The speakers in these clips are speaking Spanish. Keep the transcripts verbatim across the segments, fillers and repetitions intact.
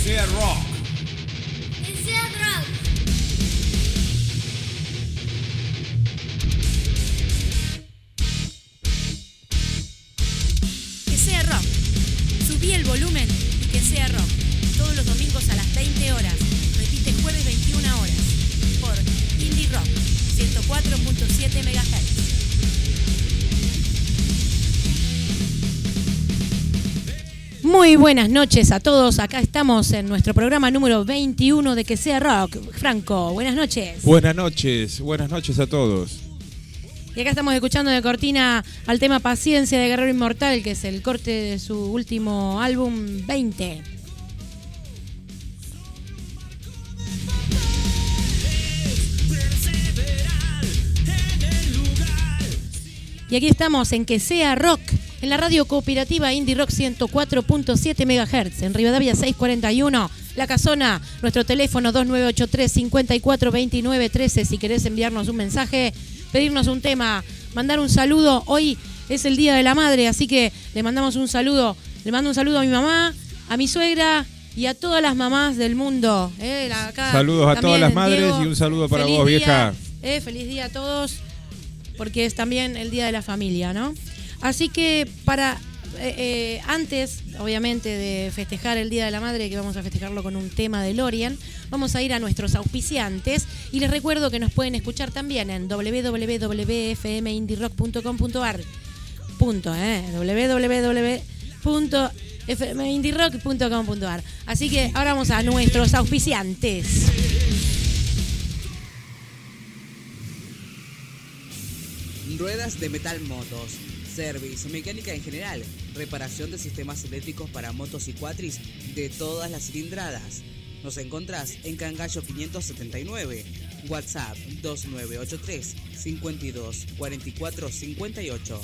sea rock. Que sea rock. Que sea rock. Subí el volumen y que sea rock. Todos los domingos a las veinte horas. Repite jueves veintiuna horas. Por Indie Rock ciento cuatro punto siete megahertz. Muy buenas noches a todos. Acá estamos en nuestro programa número veintiuno de Que sea Rock. Franco, buenas noches. Buenas noches, buenas noches a todos. Y acá estamos escuchando de cortina al tema Paciencia de Guerrero Inmortal, que es el corte de su último álbum veinte. Y aquí estamos en Que sea Rock, en la radio cooperativa Indie Rock ciento cuatro punto siete megahertz, en Rivadavia seiscientos cuarenta y uno, La Casona. Nuestro teléfono dos nueve ocho tres, cinco cuatro dos nueve uno tres. Si querés enviarnos un mensaje, pedirnos un tema, mandar un saludo. Hoy es el Día de la Madre, así que le mandamos un saludo. Le mando un saludo a mi mamá, a mi suegra y a todas las mamás del mundo. Eh, la, acá Saludos a todas las madres, Diego, y un saludo para vos, día, vieja. Eh, feliz día a todos, porque es también el Día de la Familia, ¿no? Así que para eh, eh, antes, obviamente, de festejar el Día de la Madre, que vamos a festejarlo con un tema de Lorien, vamos a ir a nuestros auspiciantes y les recuerdo que nos pueden escuchar también en doble u doble u doble u punto f m indie rock punto com punto a r. Punto, eh, doble u doble u doble u punto f m indie rock punto com punto a r. Así que ahora vamos a nuestros auspiciantes. Ruedas de Metal Motos, service, mecánica en general, reparación de sistemas eléctricos para motos y cuatris de todas las cilindradas. Nos encontrás en Cangallo quinientos setenta y nueve, WhatsApp dos nueve ocho tres, cinco dos, cuatro cuatro cinco ocho.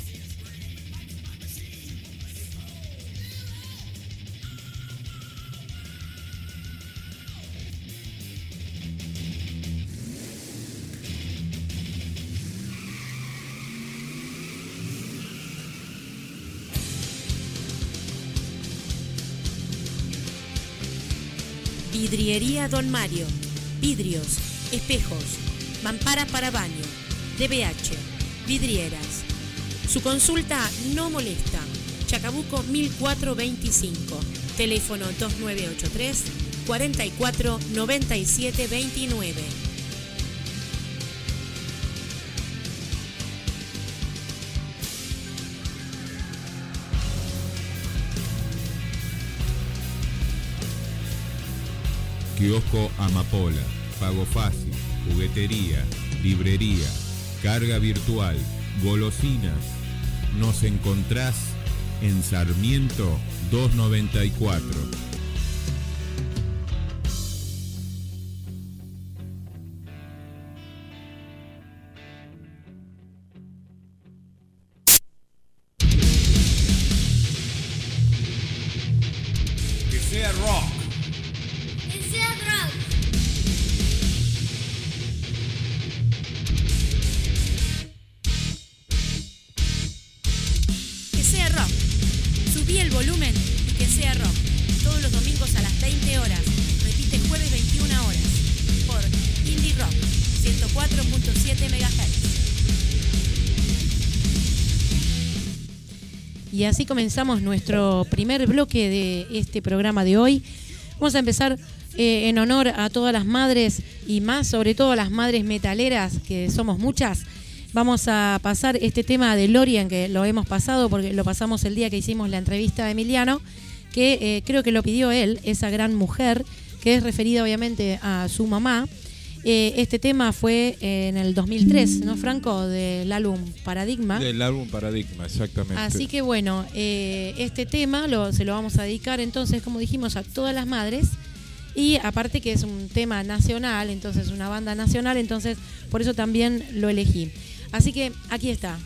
Vidriería Don Mario. Vidrios, espejos, mamparas para baño, D B H, vidrieras. Su consulta no molesta. Chacabuco mil cuatrocientos veinticinco. Teléfono dos nueve ocho tres, cuatro cuatro nueve siete dos nueve. Kiosco Amapola, pago fácil, juguetería, librería, carga virtual, golosinas. Nos encontrás en Sarmiento doscientos noventa y cuatro. Que sea rock. Que sea rock. Que sea rock. Subí el volumen y que sea rock. Todos los domingos a las veinte horas. Repite jueves veintiuna horas. Por Indie Rock ciento cuatro punto siete megahertz. Y así comenzamos nuestro primer bloque de este programa de hoy. Vamos a empezar eh, en honor a todas las madres y más, sobre todo a las madres metaleras, que somos muchas. Vamos a pasar este tema de Lorien, que lo hemos pasado porque lo pasamos el día que hicimos la entrevista a Emiliano, que eh, creo que lo pidió él, esa gran mujer, que es referida obviamente a su mamá. Eh, este tema fue en el dos mil tres, ¿no, Franco? Del álbum Paradigma. Del álbum Paradigma, exactamente. Así que bueno, eh, este tema lo, se lo vamos a dedicar entonces, como dijimos, a todas las madres. Y aparte que es un tema nacional, entonces una banda nacional, entonces por eso también lo elegí. Así que aquí está.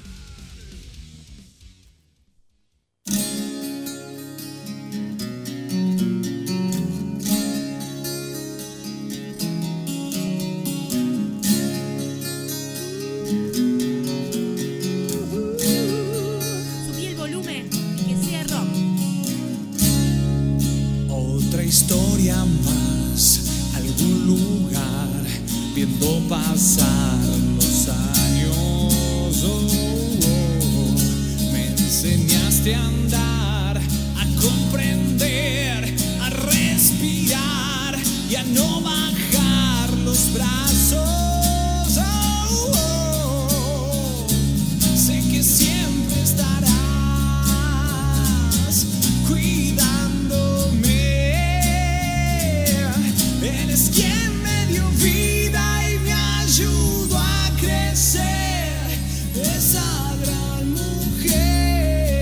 Oh, otra historia más, algún lugar, viendo pasar los años. Oh, oh. Me enseñaste a andar, a comprender, a respirar y a no bajar los brazos. Oh, oh. Sé que siempre estarás cuidándome. Eres quien me dio vida y me ayudó a crecer. Esa gran mujer.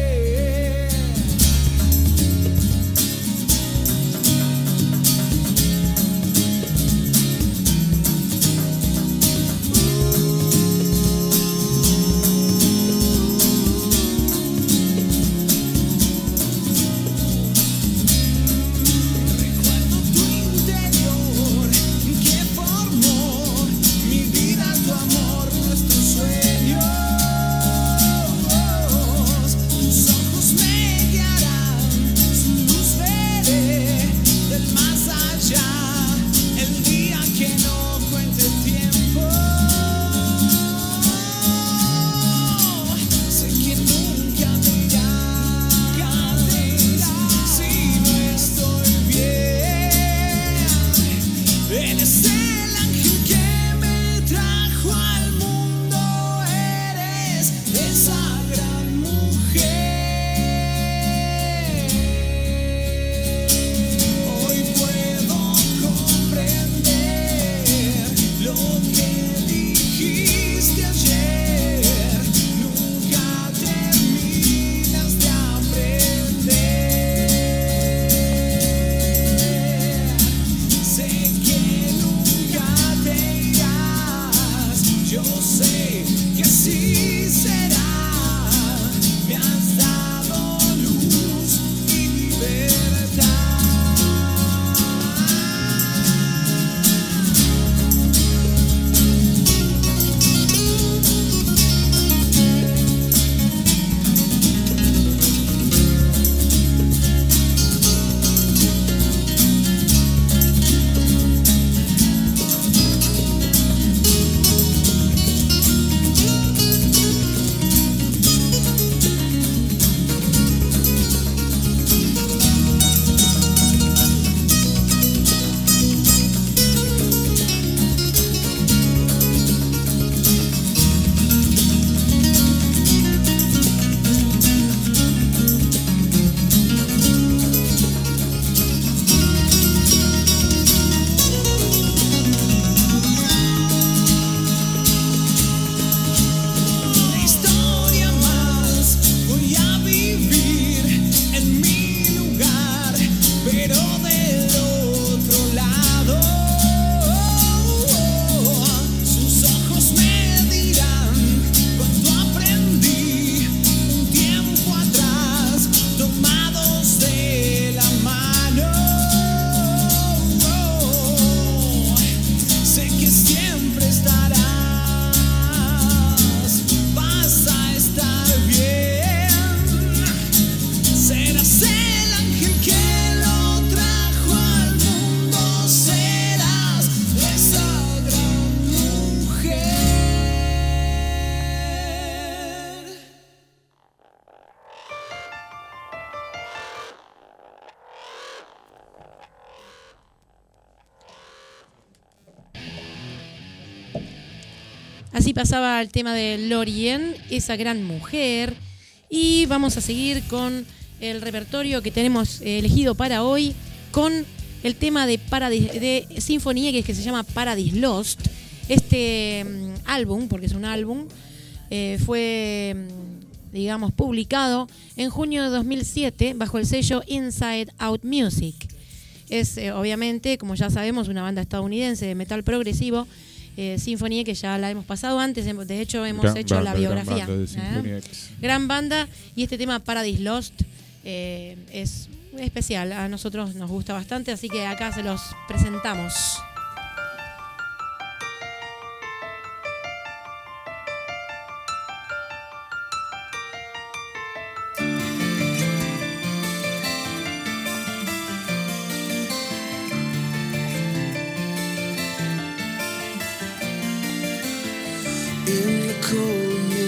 Así pasaba el tema de Lorien, esa gran mujer. Y vamos a seguir con el repertorio que tenemos elegido para hoy, con el tema de, Paradis, de Sinfonía, que, es que se llama Paradise Lost. Este um, álbum, porque es un álbum, eh, fue, digamos, publicado en junio de dos mil siete bajo el sello Inside Out Music. Es, eh, obviamente, como ya sabemos, una banda estadounidense de metal progresivo. Eh, Sinfonía, que ya la hemos pasado antes, de hecho hemos gran hecho banda, la biografía. Gran banda, de Sinfonía ¿eh? X. Gran banda, y este tema Paradise Lost eh, es especial, a nosotros nos gusta bastante, así que acá se los presentamos.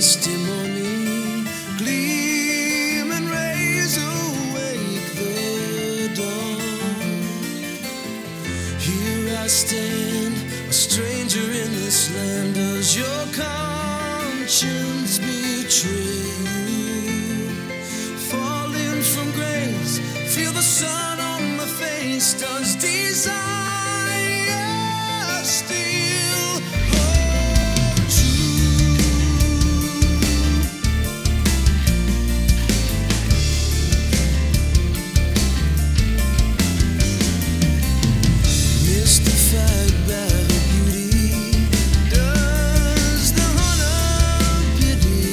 testimony gleam and raise awake the dawn. Here I stand, a stranger in this land. Does your conscience betray you? Falling from grace, feel the sun on my face. Does desire still hold true? Mystified by her beauty, does the heart of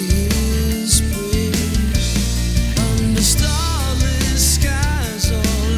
pity spray? Under starless skies all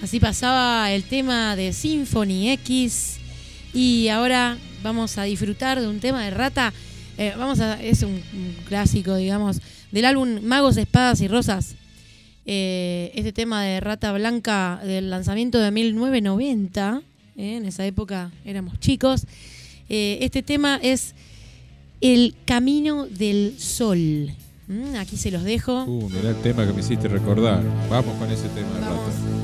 Así pasaba el tema de Symphony X. Y ahora vamos a disfrutar de un tema de Rata. Eh, vamos a, es un, un clásico, digamos, del álbum Magos, Espadas y Rosas. Eh, este tema de Rata Blanca del lanzamiento de mil novecientos noventa. Eh, en esa época éramos chicos. Eh, este tema es El Camino del Sol. Mm, aquí se los dejo. Uh, mirá el tema que me hiciste recordar. Vamos con ese tema de Vamos. Rata.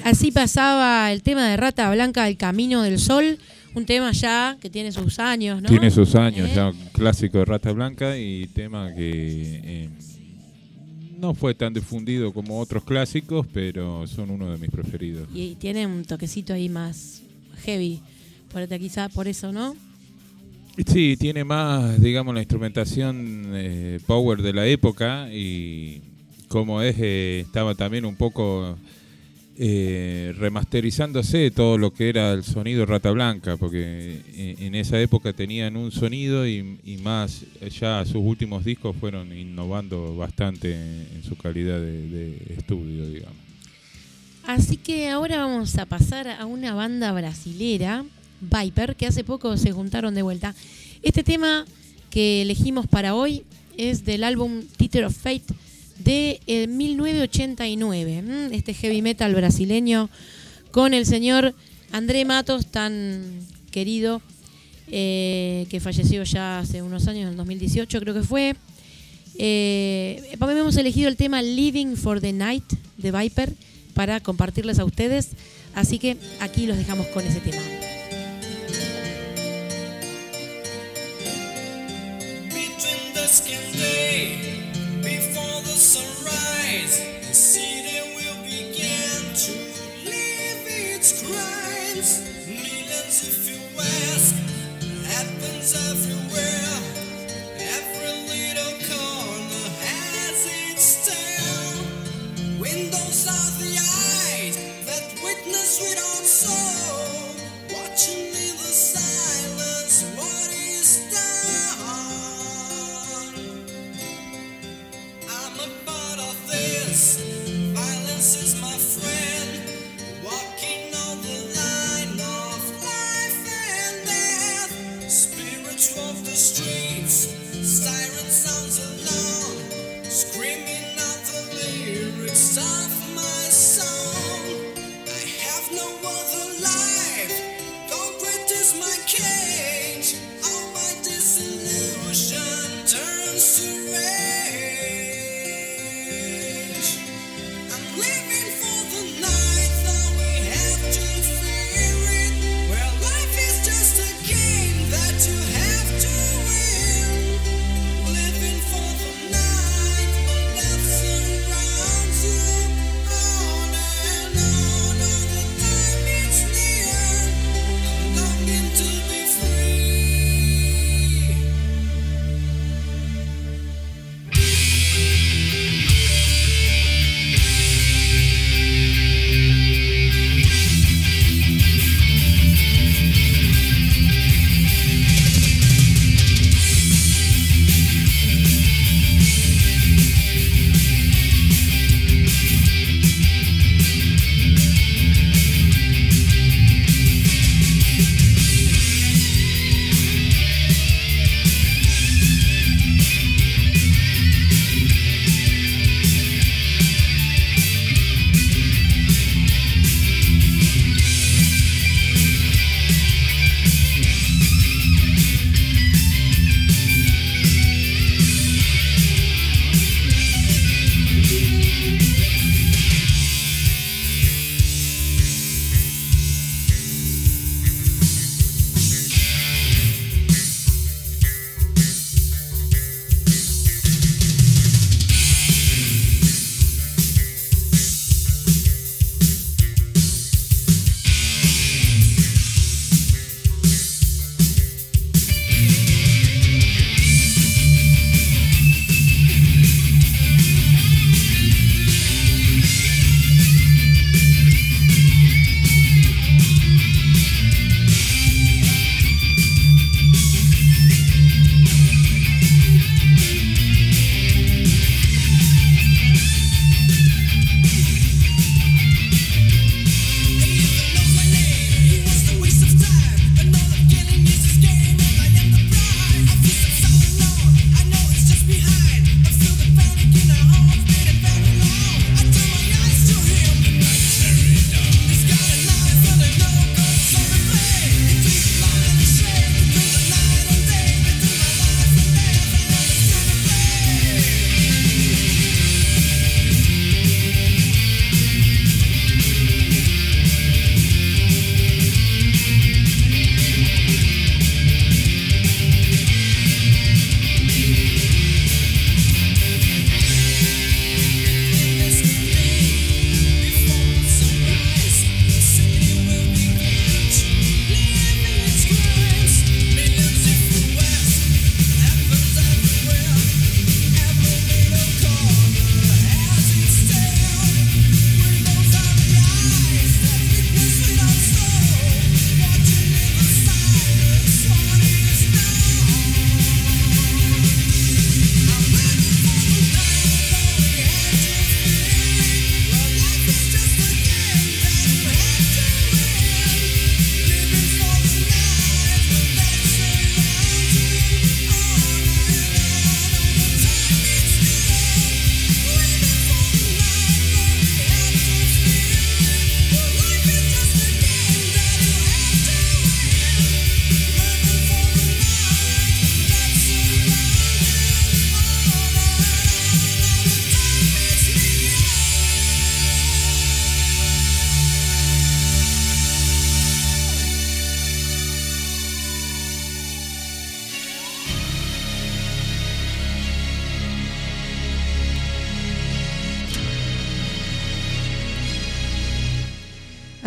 Así pasaba el tema de Rata Blanca, El Camino del Sol, un tema ya que tiene sus años, ¿no? Tiene sus años, ¿Eh? ya un clásico de Rata Blanca y tema que eh, no fue tan difundido como otros clásicos, pero son uno de mis preferidos. Y, y tiene un toquecito ahí más heavy, por quizá por eso, ¿no? Sí, tiene más, digamos, la instrumentación eh, power de la época y como es, eh, estaba también un poco eh, remasterizándose todo lo que era el sonido Rata Blanca, porque en, en esa época tenían un sonido y, y más, ya sus últimos discos fueron innovando bastante en, en su calidad de, de estudio, digamos. Así que ahora vamos a pasar a una banda brasilera, Viper, que hace poco se juntaron de vuelta. Este tema que elegimos para hoy es del álbum Theater of Fate de eh, mil novecientos ochenta y nueve. ¿Mm? Este heavy metal brasileño con el señor André Matos, tan querido, eh, que falleció ya hace unos años, en el dos mil dieciocho creo que fue. Eh, hemos elegido el tema Living for the Night de Viper para compartirles a ustedes. Así que aquí los dejamos con ese tema. Dusk and day, before the sunrise, the city will begin to live its crimes. Millions, if you ask, happens everywhere. Every little corner has its tale. Windows are the eyes that witness without soul, watching in the silence what is done. Violence is my friend, walking on the line of life and death. Spiritual of the street.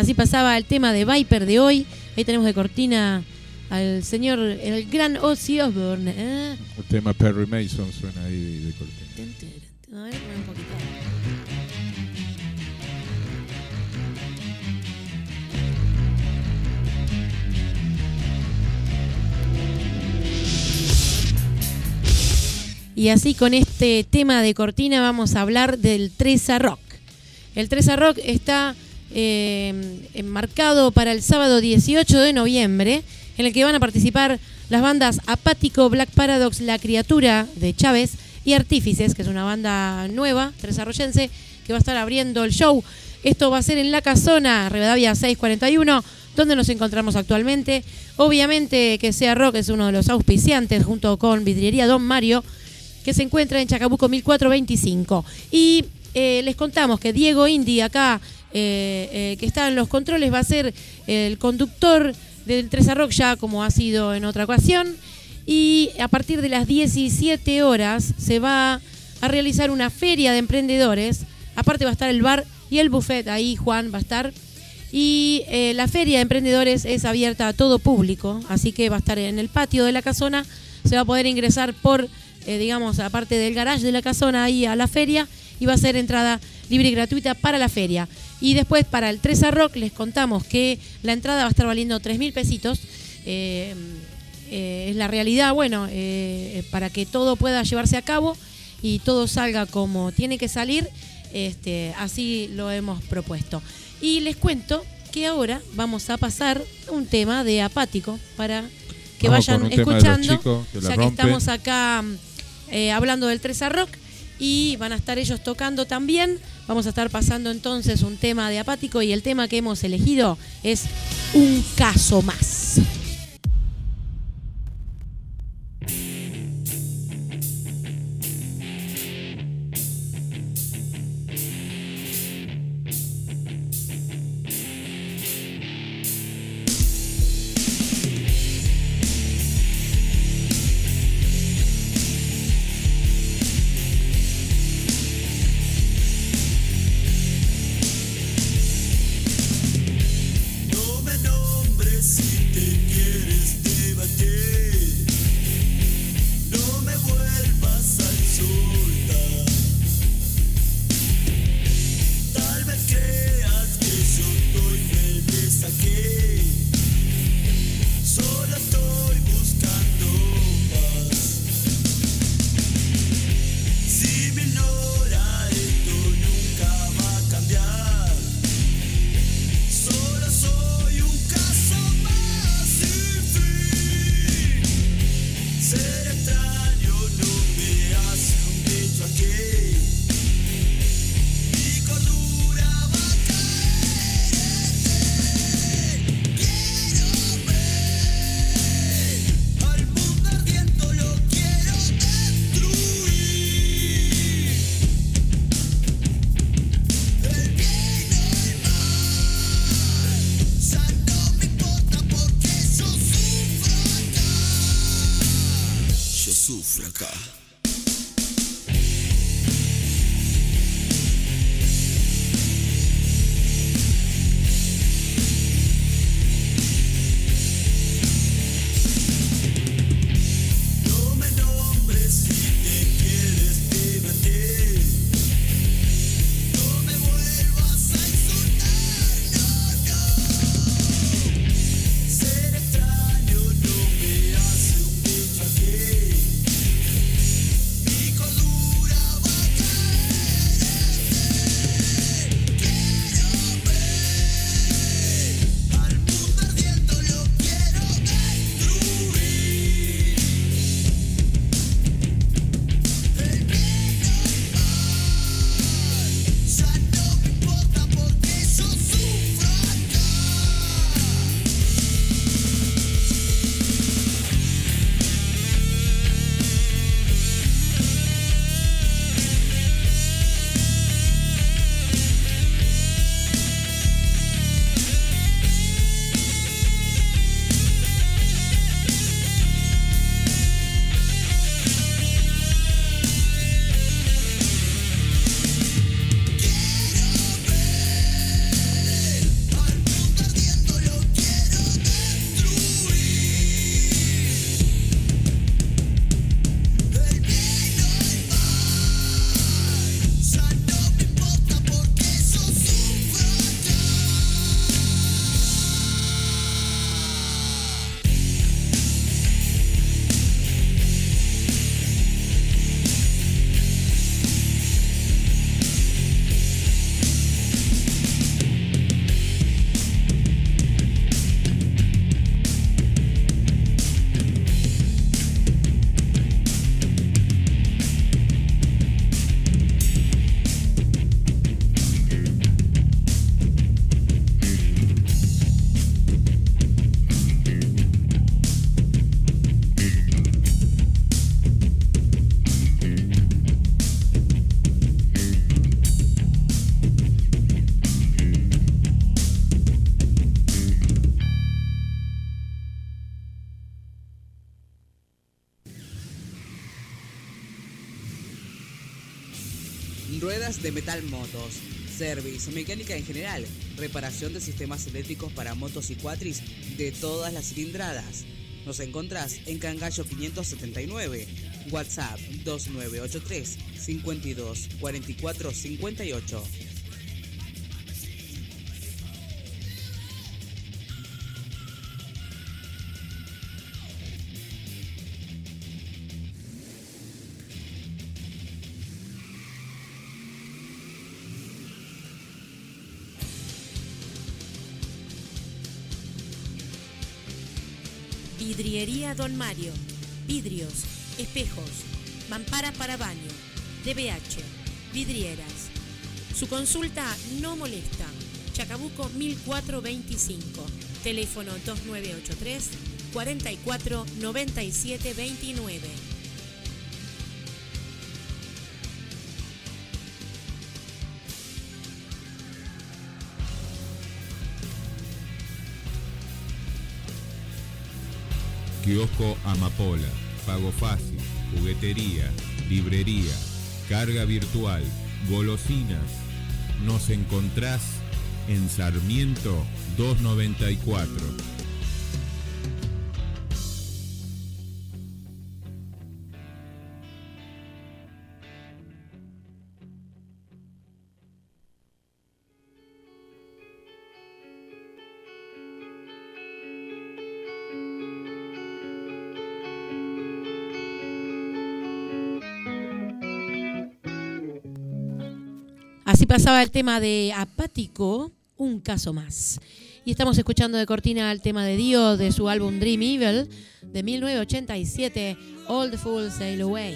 Así pasaba el tema de Viper de hoy. Ahí tenemos de cortina al señor, el gran Ozzy Osbourne. ¿eh? El tema Perry Mason suena ahí de, de cortina. A ver, un poquito. Y así con este tema de cortina vamos a hablar del Treza Rock. El Treza Rock está eh, enmarcado para el sábado dieciocho de noviembre, en el que van a participar las bandas Apático, Black Paradox, La Criatura de Chávez y Artífices, que es una banda nueva, trezarroyense, que va a estar abriendo el show. Esto va a ser en La Casona, Rivadavia seiscientos cuarenta y uno, donde nos encontramos actualmente. Obviamente que Sea Rock es uno de los auspiciantes, junto con Vidriería Don Mario, que se encuentra en Chacabuco mil cuatrocientos veinticinco. Y eh, les contamos que Diego Indy, acá, eh, eh, que está en los controles, va a ser el conductor del Treza Rock, ya como ha sido en otra ocasión. Y a partir de las diecisiete horas se va a realizar una feria de emprendedores. Aparte va a estar el bar y el buffet, ahí Juan va a estar. Y eh, la feria de emprendedores es abierta a todo público, así que va a estar en el patio de La Casona. Se va a poder ingresar por, eh, digamos, aparte del garage de La Casona, ahí a la feria, y va a ser entrada libre y gratuita para la feria. Y después para el Treza Rock les contamos que la entrada va a estar valiendo tres mil pesitos. Eh, eh, es la realidad, bueno, eh, para que todo pueda llevarse a cabo y todo salga como tiene que salir, este, así lo hemos propuesto. Y les cuento que ahora vamos a pasar un tema de Apático para que Vamos vayan con un tema de los escuchando, chicos que la ya que rompen. estamos acá eh, hablando del Treza Rock y van a estar ellos tocando también. Vamos a estar pasando entonces un tema de Apático y el tema que hemos elegido es Un Caso Más. No me nombres si te quieres debatir. No me vuelvas a insultar. Tal vez creas que yo estoy feliz aquí. Solo estoy buscando paz. Si me ignora, esto nunca va a cambiar. Solo soy un caso más sin fin. Ser extraño no me hace un bicho aquí. Mi cordura va a caer en ti. Quiero ver al mundo ardiendo, lo quiero destruir. El bien o el mal ya no me importa porque yo sufro acá. Yo sufro acá. No me nombres si te quieres divertir. No me vuelvas a insultar, no, no. Ser extraño no me hace un bicho aquí. Ruedas de Metal Motos. Service, mecánica en general, reparación de sistemas eléctricos para motos y cuatris de todas las cilindradas. Nos encontrás en Cangallo quinientos setenta y nueve, WhatsApp dos nueve ocho tres, cinco dos, cuatro cuatro cinco ocho. Vidriería Don Mario. Vidrios, espejos, mamparas para baño, D B H, vidrieras. Su consulta no molesta. Chacabuco mil cuatrocientos veinticinco. Teléfono dos nueve ocho tres, cuatro cuatro, nueve siete dos nueve. Kiosco Amapola, pago fácil, juguetería, librería, carga virtual, golosinas. Nos encontrás en Sarmiento doscientos noventa y cuatro. Así pasaba el tema de Apático, un caso más. Y estamos escuchando de cortina el tema de Dio de su álbum Dream Evil de mil novecientos ochenta y siete, All the Fools Sail Away.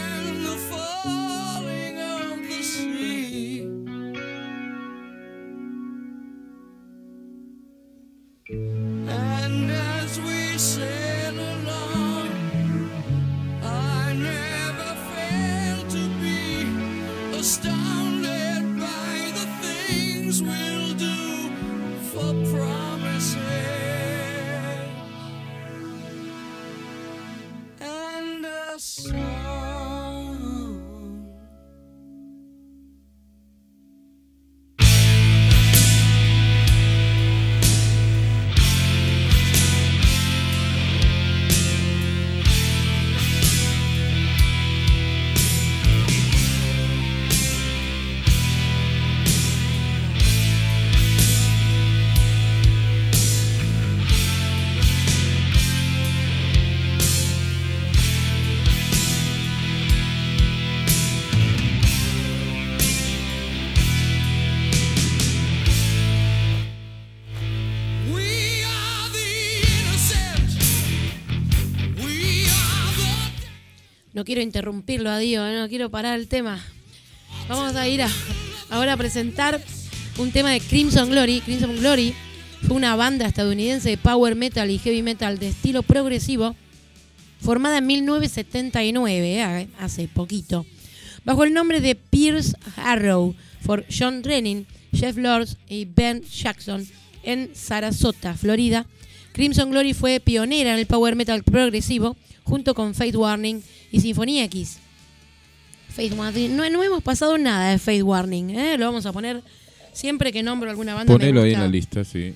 No quiero interrumpirlo a Dio, no quiero parar el tema. Vamos a ir a, ahora a presentar un tema de Crimson Glory. Crimson Glory fue una banda estadounidense de power metal y heavy metal de estilo progresivo, formada en mil novecientos setenta y nueve, eh, hace poquito, bajo el nombre de Pierce Arrow, por John Rennie, Jeff Lords y Ben Jackson, en Sarasota, Florida. Crimson Glory fue pionera en el power metal progresivo, junto con Faith Warning y Sinfonía X. Faith Warning, no, no hemos pasado nada de Faith Warning, ¿eh? Lo vamos a poner siempre que nombro alguna banda. Ponelo me ahí gusta. en la lista, sí.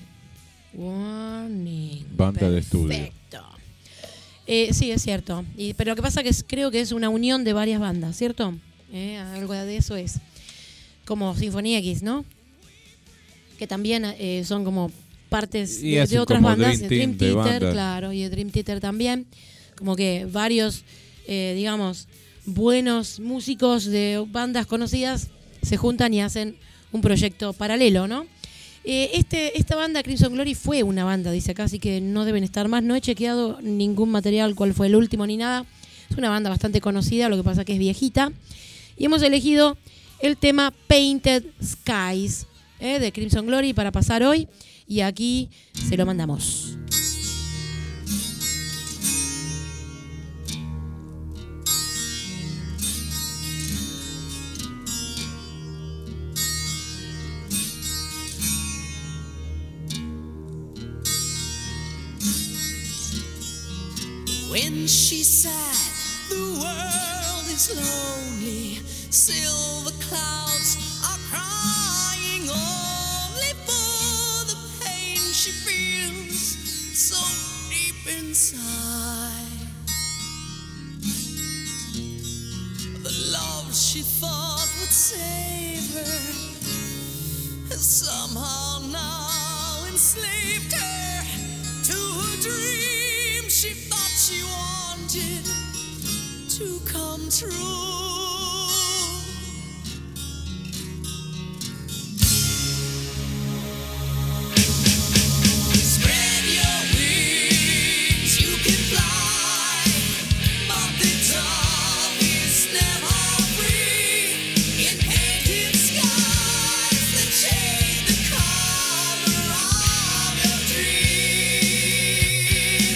Warning. Banda de estudio. Perfecto. Eh, sí, es cierto. Y, pero lo que pasa que es, creo que es una unión de varias bandas, ¿cierto? Eh, algo de eso es. Como Sinfonía X, ¿no? Que también eh, son como partes Y de, hacen de otras como bandas. Dream Dream Team de Theater, bandas. claro, y el Dream Theater también. Como que varios, eh, digamos, buenos músicos de bandas conocidas se juntan y hacen un proyecto paralelo, ¿no? Eh, este, esta banda, Crimson Glory, fue una banda, dice acá, así que no deben estar más. No he chequeado ningún material, cuál fue el último ni nada. Es una banda bastante conocida, lo que pasa que es viejita. Y hemos elegido el tema Painted Skies, eh, de Crimson Glory para pasar hoy. Y aquí se lo mandamos. When she's sad, the world is lonely. silver clouds are crying only for the pain she feels so deep inside. The love she thought would save her has somehow now enslaved her to a dream she thought she wanted to come true. Spread your wings, you can fly, but the dove is never free. In painted skies that shade the color of your dream.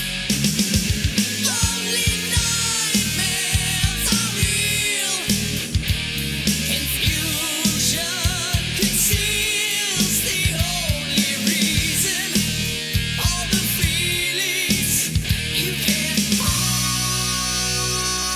Lonely nightmares are real. Confusion conceals the only reason. All the feelings you can't hide.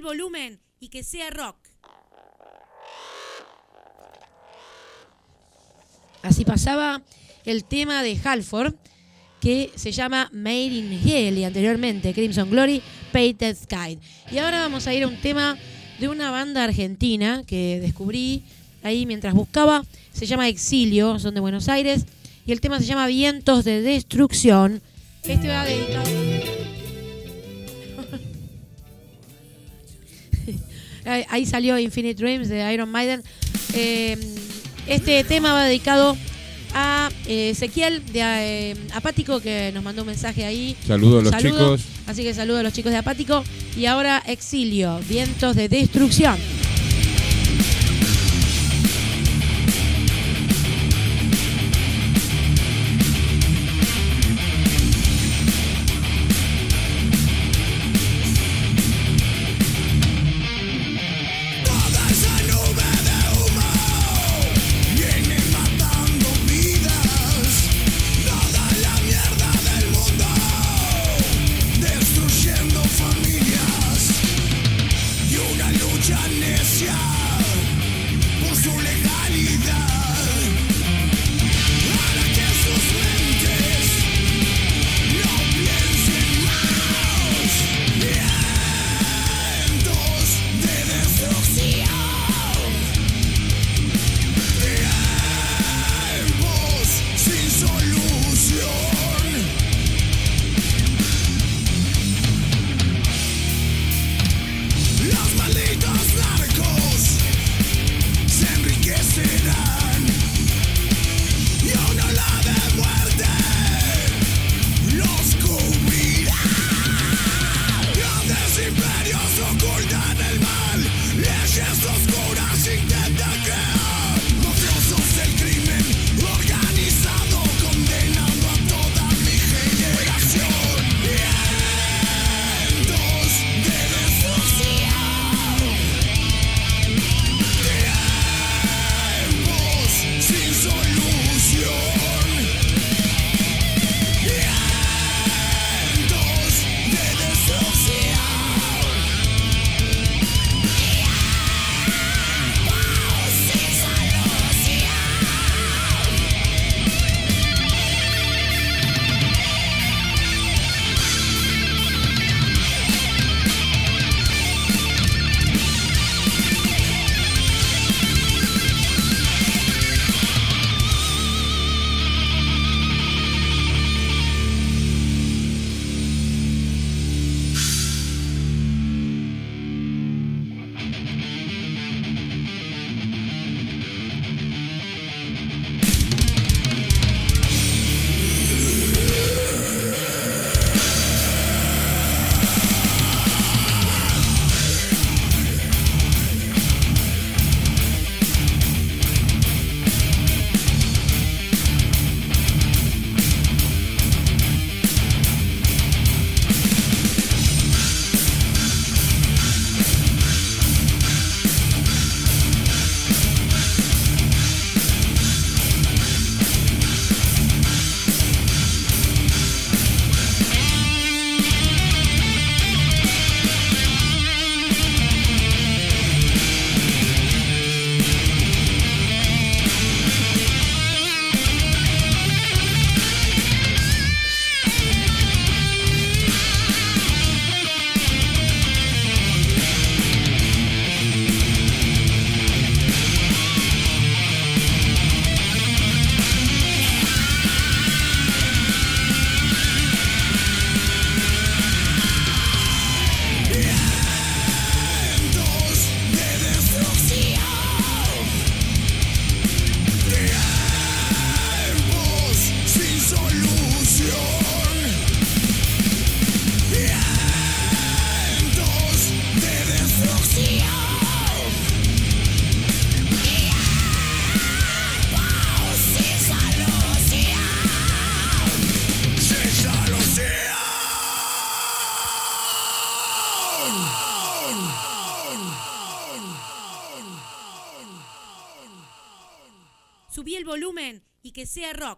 volumen y que sea rock. Así pasaba el tema de Halford, que se llama Made in Hell, y anteriormente Crimson Glory, Painted Sky. Y ahora vamos a ir a un tema de una banda argentina que descubrí ahí mientras buscaba. Se llama Exilio, son de Buenos Aires, y el tema se llama Vientos de Destrucción. Este va dedicado... Ahí salió Infinite Dreams de Iron Maiden. Eh, este tema va dedicado a eh, Ezequiel de eh, Apático, que nos mandó un mensaje ahí. Saludos a los Saludo. chicos. Así que saludos a los chicos de Apático. Y ahora Exilio, Vientos de Destrucción. Subí el volumen y que sea rock.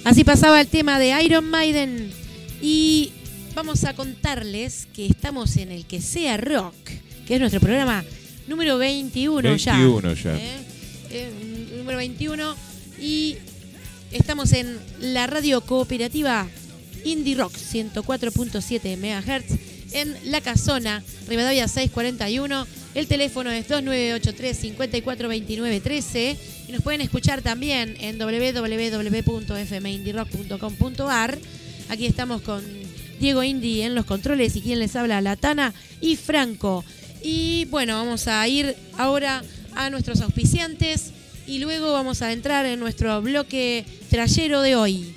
Así pasaba el tema de Iron Maiden y vamos a contarles que estamos en el Que Sea Rock, que es nuestro programa número veintiuno, veintiuno ya. ya. ¿Eh? Eh, número veintiuno y estamos en la radio cooperativa Indie Rock ciento cuatro punto siete megahertz en La Casona, Rivadavia seiscientos cuarenta y uno. El teléfono es dos nueve ocho tres, cinco cuatro dos nueve uno tres y nos pueden escuchar también en doble u doble u doble u punto f m indie rock punto com punto a r. Aquí estamos con Diego Indy en los controles y quien les habla, Latana y Franco. Y bueno, vamos a ir ahora a nuestros auspiciantes y luego vamos a entrar en nuestro bloque trayero de hoy.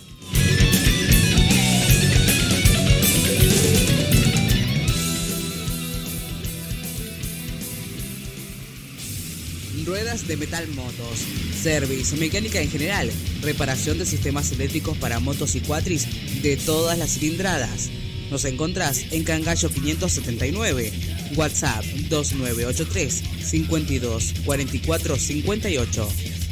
Ruedas de Metal Motos, service, mecánica en general, reparación de sistemas eléctricos para motos y cuatris de todas las cilindradas. Nos encontrás en Cangallo quinientos setenta y nueve, WhatsApp dos nueve ocho tres, cinco dos, cuatro cuatro cinco ocho.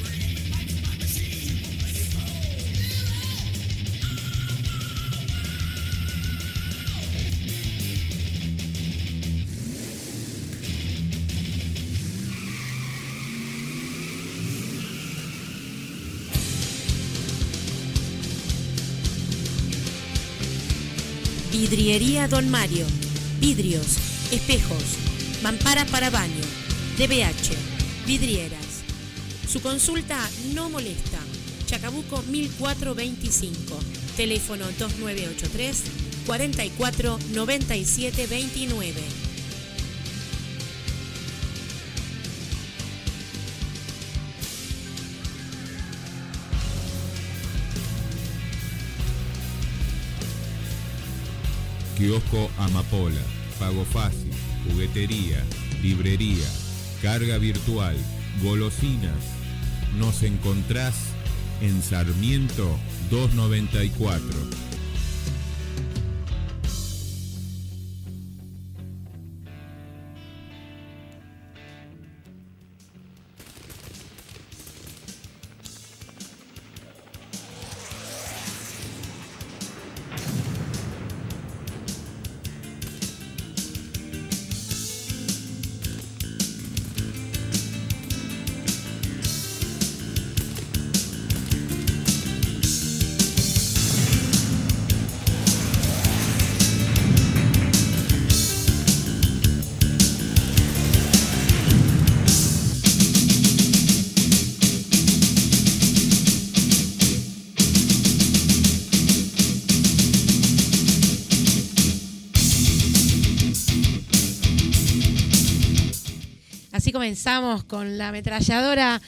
Vidriería Don Mario. Vidrios, espejos, mamparas para baño, D B H, vidrieras. Su consulta no molesta. Chacabuco mil cuatrocientos veinticinco. Teléfono dos nueve ocho tres, cuatro cuatro nueve siete dos nueve. Kiosco Amapola, pago fácil, juguetería, librería, carga virtual, golosinas. Nos encontrás en Sarmiento doscientos noventa y cuatro. Comenzamos con la ametralladora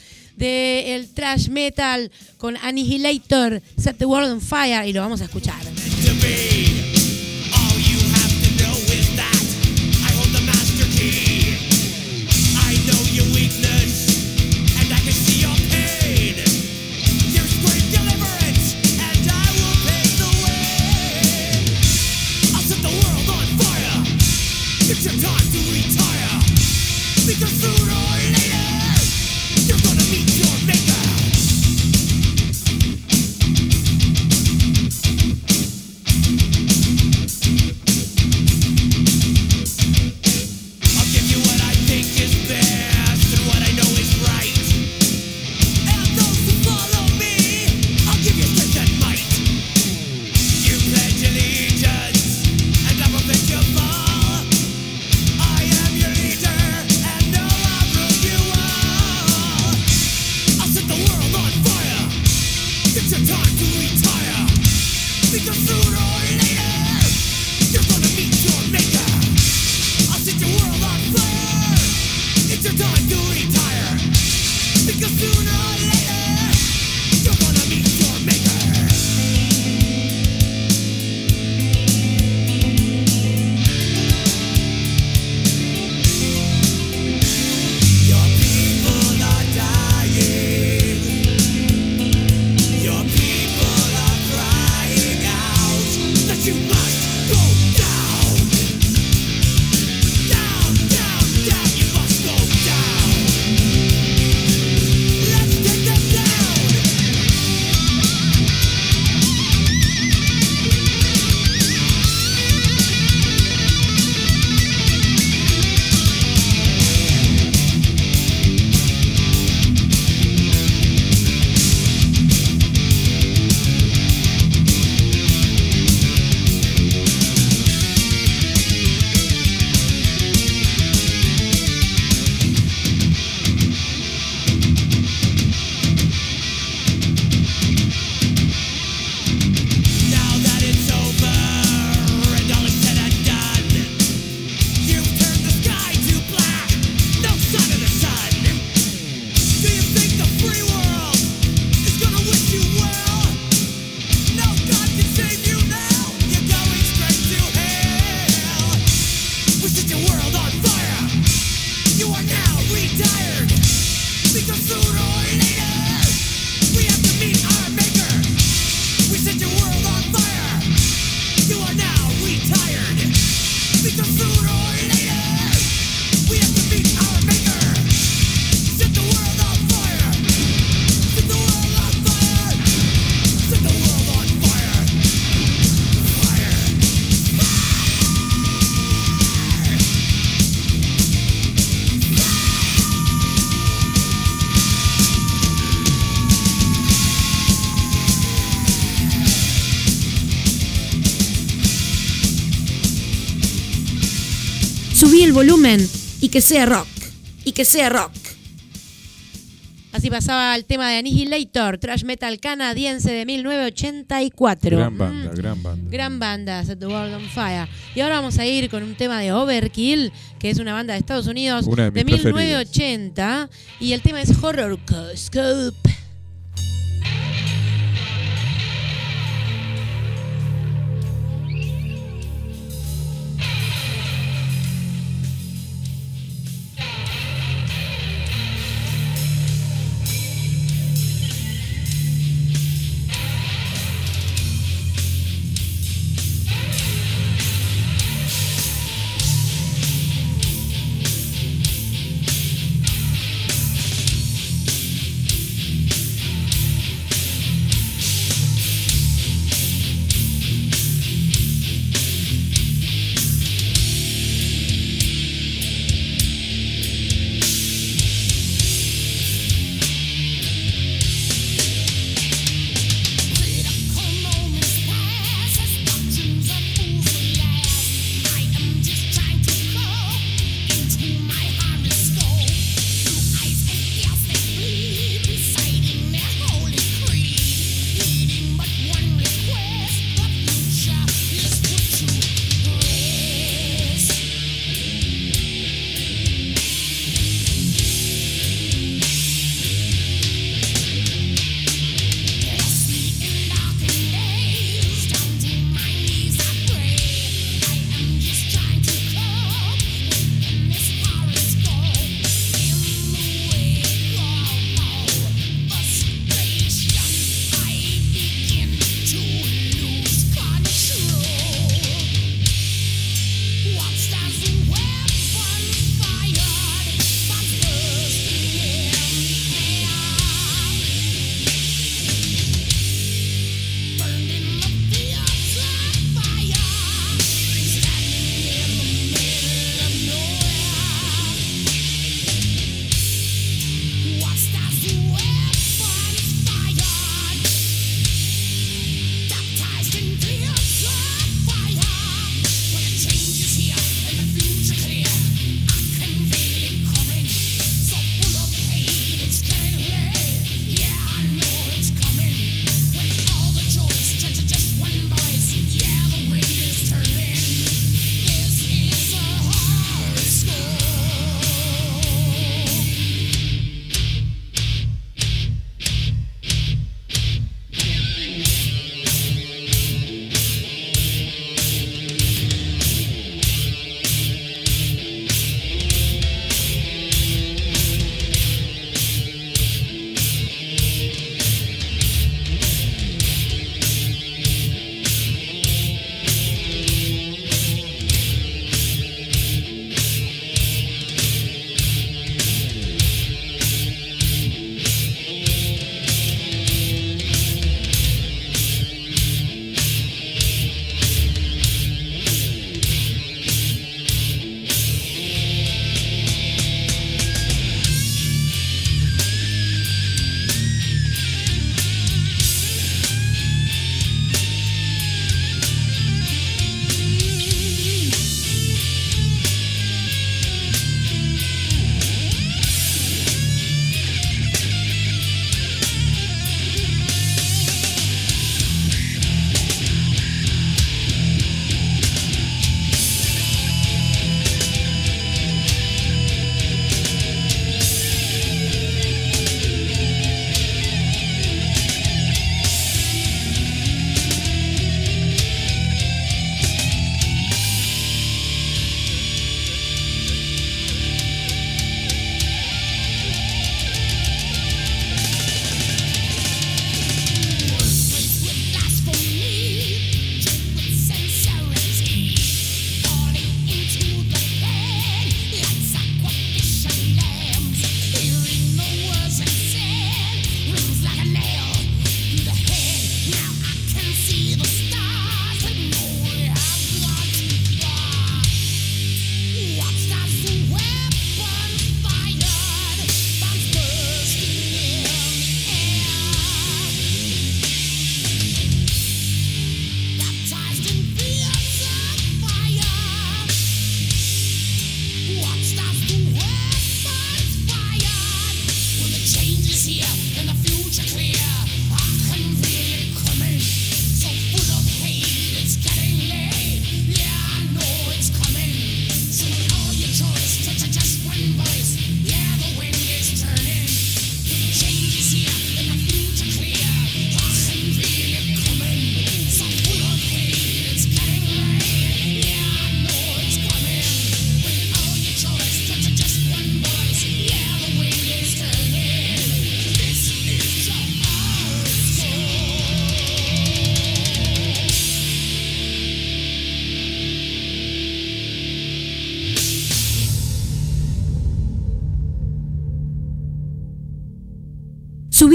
del thrash metal con Annihilator, Set the World on Fire, y lo vamos a escuchar. You subí el volumen y que sea rock. Y que sea rock. Así pasaba el tema de Annihilator, thrash metal canadiense de mil novecientos ochenta y cuatro. Gran banda, Mm. gran banda. Gran banda, Set the World on Fire. Y ahora vamos a ir con un tema de Overkill, que es una banda de Estados Unidos Una de mis de mil novecientos preferidas. ochenta. Y el tema es Horror Scope.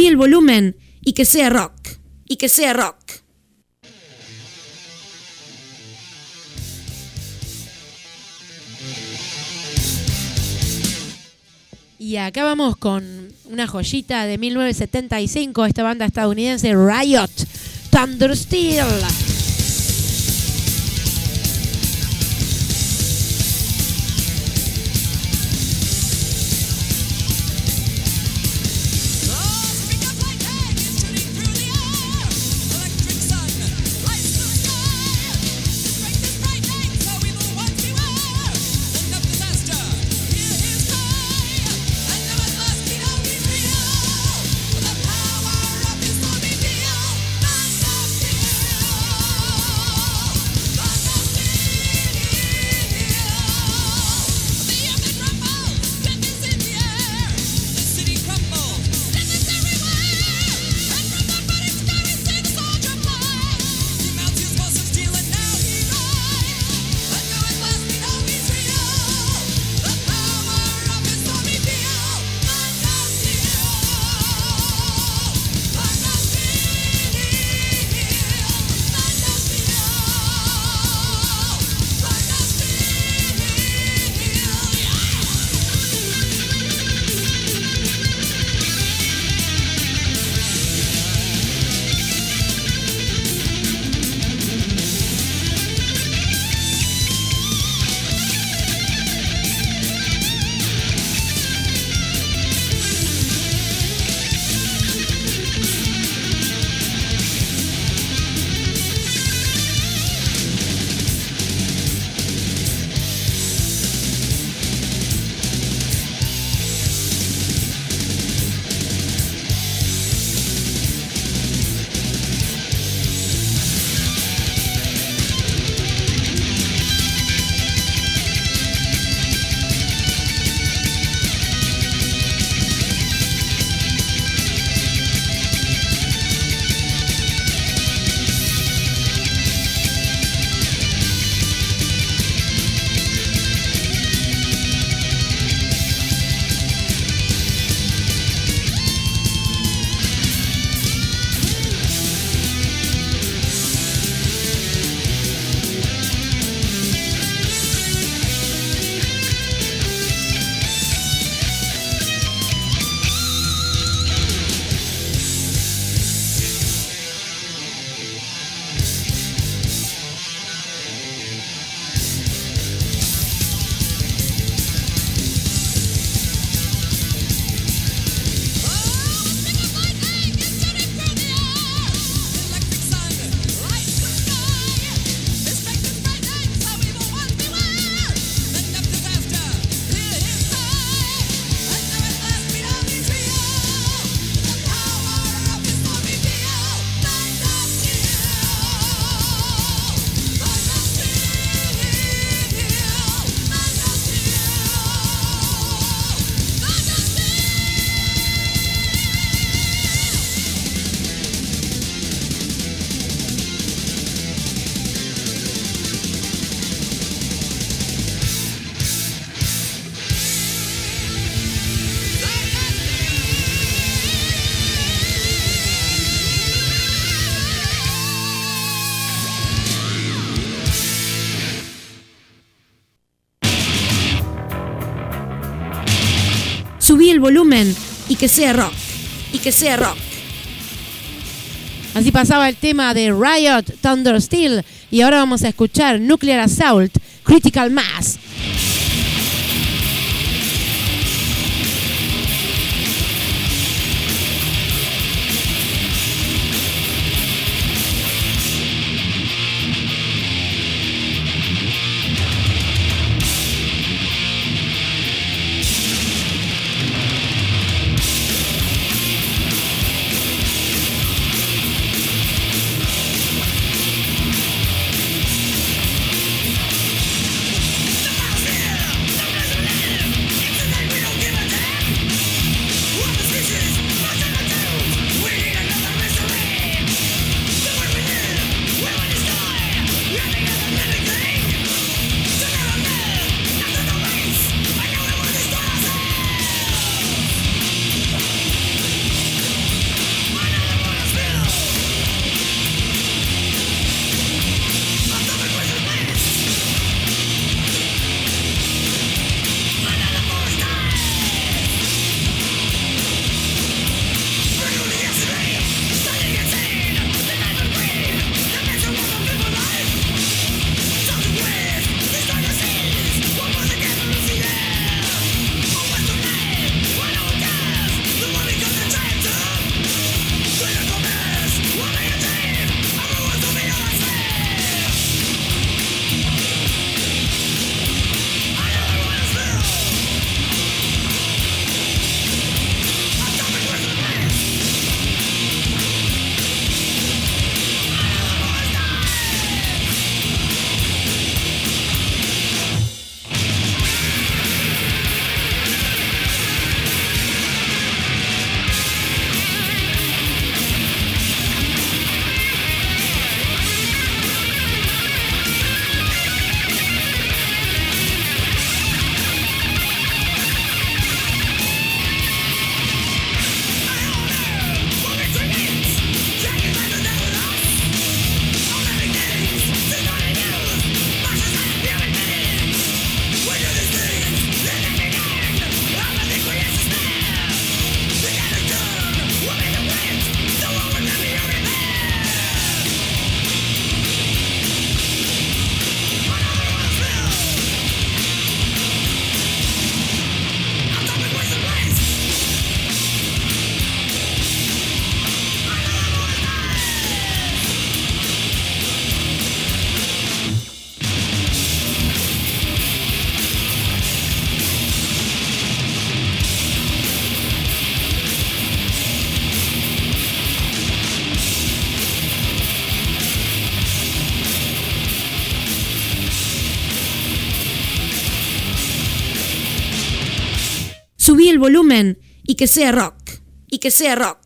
Subí el volumen y que sea rock, y que sea rock. Y acá vamos con una joyita de mil novecientos setenta y cinco, esta banda estadounidense Riot, Thunder Steel. Subí el volumen y que sea rock, y que sea rock. Así pasaba el tema de Riot, Thunder Steel, y ahora vamos a escuchar Nuclear Assault, Critical Mass. The subí el volumen y que sea rock, y que sea rock.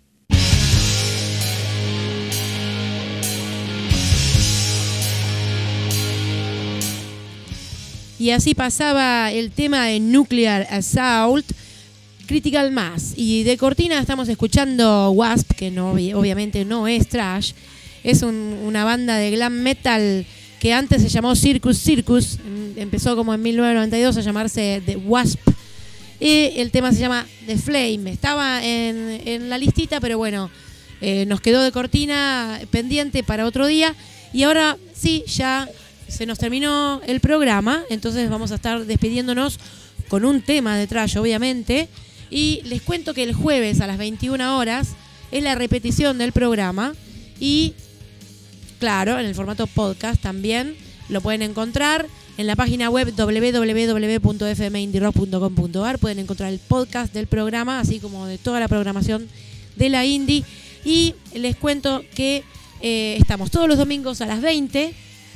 Y así pasaba el tema de Nuclear Assault, Critical Mass. Y de cortina estamos escuchando Wasp, que no, obviamente no es thrash. Es un, una banda de glam metal que antes se llamó Circus Circus. Empezó como en mil novecientos noventa y dos a llamarse The Wasp. Y el tema se llama The Flame. Estaba en, en la listita, pero bueno, eh, nos quedó de cortina pendiente para otro día. Y ahora sí, ya se nos terminó el programa. Entonces vamos a estar despidiéndonos con un tema de thrash, obviamente. Y les cuento que el jueves a las veintiuna horas es la repetición del programa. Y claro, en el formato podcast también lo pueden encontrar en la página web doble u doble u doble u punto f m indie rock punto com punto a r. Pueden encontrar el podcast del programa, así como de toda la programación de la indie. Y les cuento que eh, estamos todos los domingos a las veinte.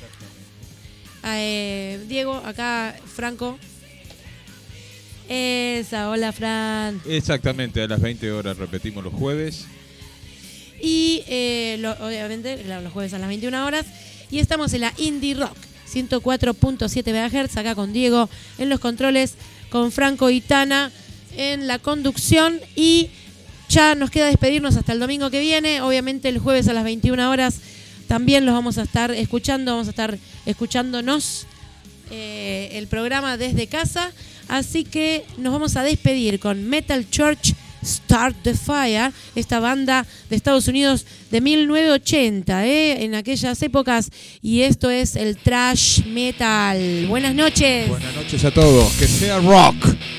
Eh, Diego, acá Franco. Esa, hola Fran. Exactamente, a las veinte horas repetimos los jueves. Y eh, lo, obviamente claro, los jueves a las veintiuna horas. Y estamos en la Indie Rock ciento cuatro punto siete megahertz, acá con Diego en los controles, con Franco y Tana en la conducción. Y ya nos queda despedirnos hasta el domingo que viene. Obviamente el jueves a las veintiuna horas también los vamos a estar escuchando, vamos a estar escuchándonos eh, el programa desde casa. Así que nos vamos a despedir con Metal Church Start the Fire, esta banda de Estados Unidos de mil novecientos ochenta, ¿eh? En aquellas épocas. Y esto es el thrash metal. Buenas noches. Buenas noches a todos. Que sea rock.